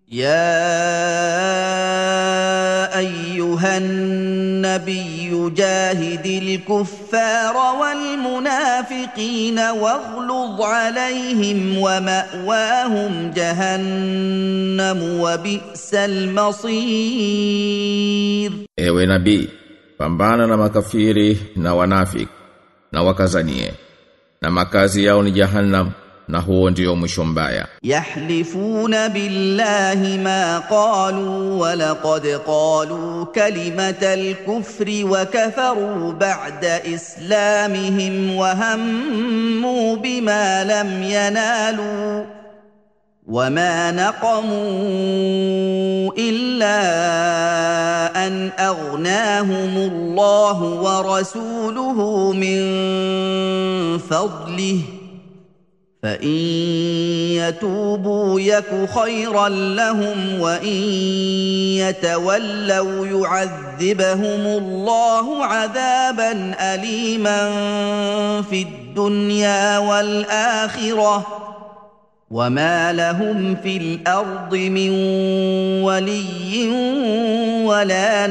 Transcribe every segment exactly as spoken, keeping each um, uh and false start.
يا ايها النبي جاهد الكفار والمنافقين واغلظ عليهم ومأواهم جهنم وبئس المصير. Ewe nabii, pambana na makafiri na wanafiki na wakazanie, na makazi yao ni jahannam, na huo ndio mwisho mbaya. Yahlifuna billahi ma qalu wa laqad qalu kalimatal kufri wa kafaru ba'da islamihim wa hammu bima lam yanalu وما نقموا إلا أن أغناهم الله ورسوله من فضله فإن يتوبوا يك خيرا لهم وإن يتولوا يعذبهم الله عذابا أليما في الدنيا والآخرة وما لهم في الأرض من ولي ولا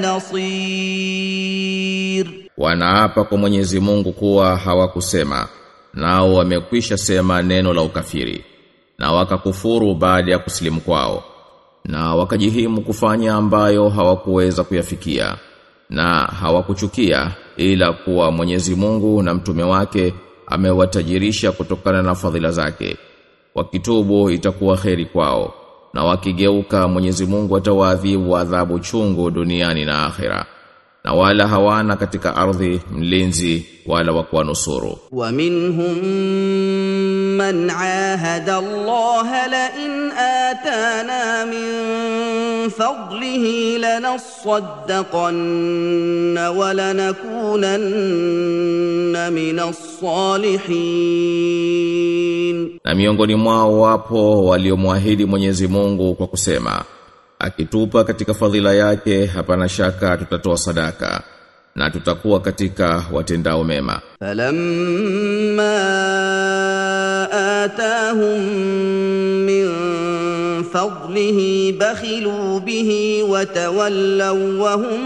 نصير. Wanaapa kwa Mwenyezi Mungu kuwa hawakusema, nao wamekwisha sema neno la ukafiri, na wakakufuru baada ya kusilimu kwao, na wakajihimu kufanya ambayo hawakuweza kuyafikia, na hawakuchukia ila kuwa Mwenyezi Mungu na mtume wake amewatajirisha kutokana na fadhila zake. Wakitubu itakuwa kheri kwao, na wakigeuka Mwenyezi Mungu atawaadhibu adhabu chungu duniani na akhera, na wala hawana katika ardhi mlinzi wala wa kuwanusuru. Wa minhum man ahada Allah la in atana min fadlihi lanasaddaqanna wa lanakunanna minas salihin. Na miongoni mwao wapo waliomwahidi Mwenyezi Mungu kwa kusema, akitupa katika fadhila yake hapana shaka tutatoa sadaka na tutakuwa katika watendao mema. Falamma atahum min fadlihi bakhilu bihi wa tawallaw wa hum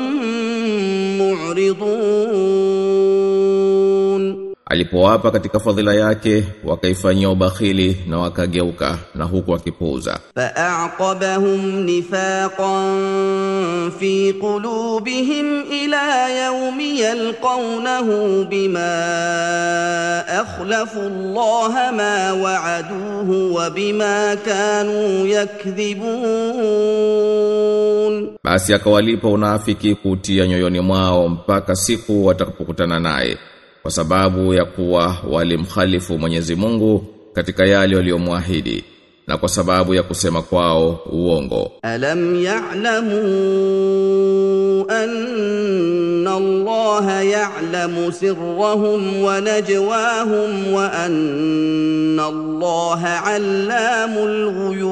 mu'ridun. Alipowapa katika fadhila yake wakaifanyia ubakhili na wakageuka na huku wakipuuza. Fa'aqabahum nifaqan fi qulubihim ila yawmi yalqawnahu bima akhlafu Allah ma wa'aduhu wa bima kanu yakdhibun. Basi akawalipa unafiki kutia nyoyoni mwao mpaka siku watakapokutana naye, kwa sababu ya kuwa walimkhalifu Mwenyezi Mungu katika yale waliyomwahidi, na kwa sababu ya kusema kwao uongo. Alam ya'lamu anna Allah ya'lamu sirrahum wa najwahum wa anna Allah 'allamul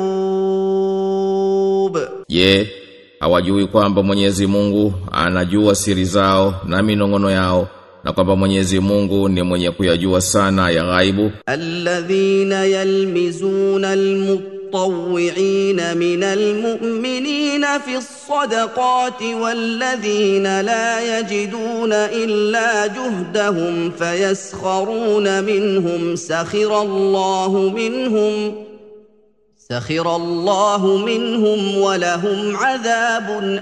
ghuyub. Je, hawajui kwamba Mwenyezi Mungu anajua siri zao na minongono yao, na kwamba Mwenyezi Mungu ni mwenye kuyajua sana ya ghaibu? Alladhina yalmizuna almutawwi'ina minal mu'minina fi as-sadaqati walladhina la yajiduna illa juhdahum fayaskharuna minhum sakhira Allahu minhum sakhira Allahu minhum wa lahum 'adhabun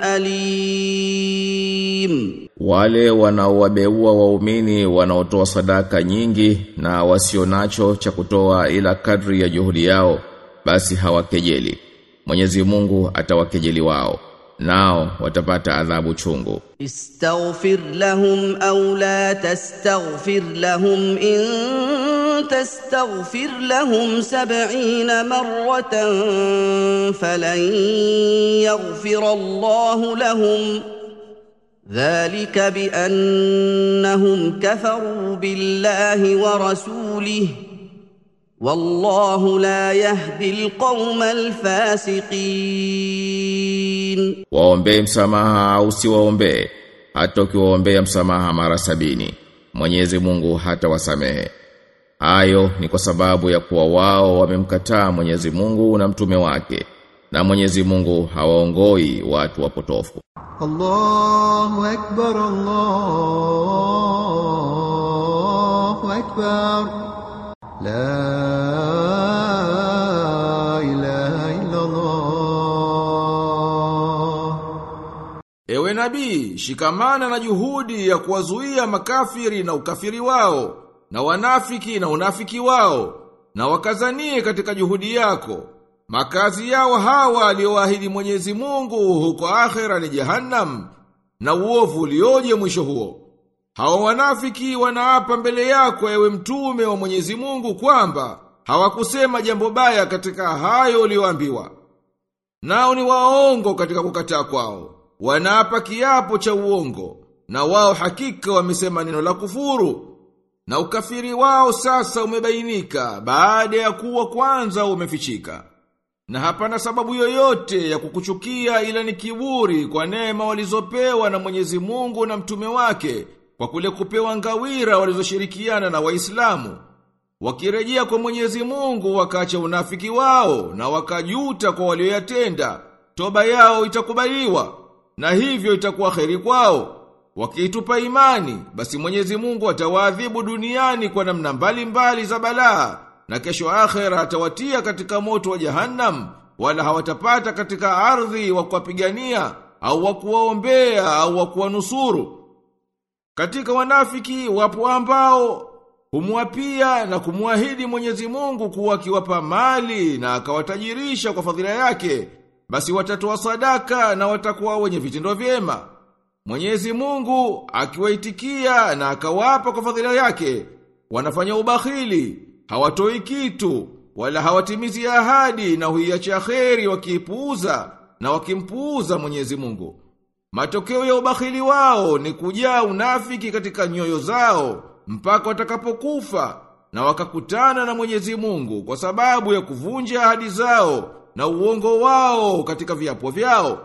alim. Wale wanaowabeua waumini wanaotoa sadaka nyingi na wasionacho cha kutoa ila kadri ya juhudi yao, basi hawakejeli, Mwenyezi Mungu atawakejeli wao, nao watapata adhabu chungu. Istaghfir lahum aw la tastaghfir lahum in tastaghfir lahum sab'ina marratan falan yaghfir Allahu lahum ذلك بأنهم كفروا بالله ورسوله والله لا يهدي القوم الفاسقين. Waombe msamaha au siwaombe, hata ukiwaombea msamaha mara sabini, Mwenyezi Mungu hata wasamehe. Hayo ni kwa sababu ya kuwa wao wamemkataa Mwenyezi Mungu na mtume wake, na Mwenyezi Mungu hawaongoi watu wapotofu. Allahu akbar, Allahu akbar, la ilaha illa Allah. Ewe nabii, shikamana na juhudi ya kuwazuia makafiri na ukafiri wao, na wanafiki na unafiki wao, na wakazanie katika juhudi yako. Makazi yao hawa alioahidi Mwenyezi Mungu huko akhera ni Jahannam, na uovu ulioje mwisho huo. Hawa wanafiki wanaapa mbele yako ewe mtume wa Mwenyezi Mungu kwamba hawakusema jambo baya katika hayo ulioambiwa. Nao ni waongo katika kukataa kwao. Wanaapa kiapo cha uongo, na wao hakika wamesema neno la kufuru. Na ukafiri wao sasa umebainika baada ya kuwa kwanza umefichika. Na hapana sababu yoyote ya kukuchukia ila ni kiburi kwa neema walizopewa na Mwenyezi Mungu na mtume wake, kwa kule kupewa ngawira walizoshirikiana na Waislamu. Wakirejea kwa Mwenyezi Mungu wakaacha unafiki wao na wakajuta kwa walioyatenda, toba yao itakubaliwa na hivyo itakuwa kheri kwao. Wakiitupa imani, basi Mwenyezi Mungu atawaadhibu duniani kwa namna mbalimbali za balaa, na kesho akhera atawatia katika moto wa Jahannam, wala hawatapata katika ardhi wa kuwapigania au wa kuwaombea au wa kuwanusuru. Katika wanafiki wapo ambao humwapia na kumwahidi Mwenyezi Mungu kuwa akiwapa mali na akawatajirisha kwa fadhila yake, basi watatoa sadaka na watakuwa wenye vitendo vyema. Mwenyezi Mungu akiwaitikia na akawapa kwa fadhila yake, wanafanya ubakhili, hawatoi kitu, wala hawatimizi ahadi na huiacha kheri wakiipuuza na wakimpuuza Mwenyezi Mungu. Matokeo ya ubakhili wao ni kujaa unafiki katika nyoyo zao mpaka watakapokufa na wakakutana na Mwenyezi Mungu kwa sababu ya kuvunja ahadi zao na uongo wao katika viapo vyao.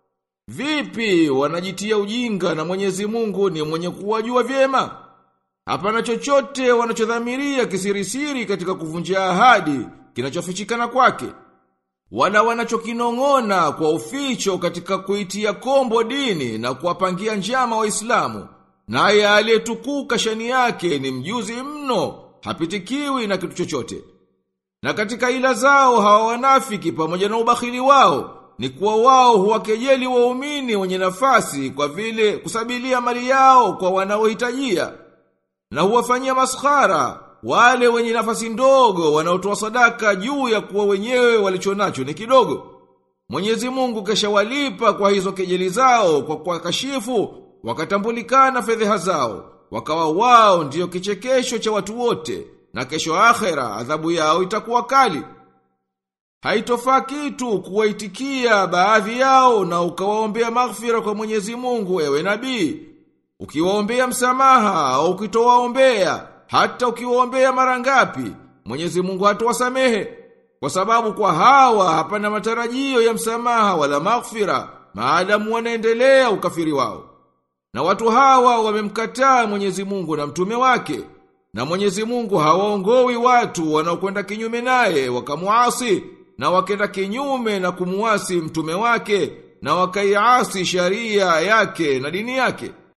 Vipi wanajitia ujinga na Mwenyezi Mungu ni mwenye kuwajua vyema? Hapana chochote wanachodhamiria kisirisiri katika kuvunja ahadi kinachofichikana kwake, wala wanachokinong'ona kwa uficho katika kuitia kombo dini na kuwapangia njama Waislamu. Naye aliyetukuka shani yake ni mjuzi mno, hapitikiwi na kitu chochote. Na katika ila zao hawa wanafiki pamoja na ubakhili wao ni kuwa wao huwakejeli waumini wenye nafasi kwa vile kusabilia mali yao kwa wanaohitajia, na huwafanyia maskhara wale wenye nafasi ndogo wanaotoa sadaka juu ya kuwa wenyewe walichonacho ni kidogo. Mwenyezi Mungu keshawalipa kwa hizo kejeli zao kwa kwa kashifu, wakatambulikana fedheha zao, wakawa wao ndiyo kichekesho cha watu wote, na kesho akhera adhabu yao itakuwa kali. Haitofaa kitu kuwaitikia baadhi yao na ukawaombea maghfira kwa Mwenyezi Mungu ewe nabii. Ukiwaombea msamaha au ukitowaombea, hata ukiwaombea mara ngapi, Mwenyezi Mungu hatawasamehe, kwa sababu kwa hawa hapana matarajio ya msamaha wala maghfira maadamu wanaendelea ukafiri wao. Na watu hawa wamemkataa Mwenyezi Mungu na mtume wake, na Mwenyezi Mungu hawaongoi watu wanaokwenda kinyume naye wakamuasi, na wakenda kinyume na kumuasi mtume wake, na wakaiasi sharia yake na dini yake.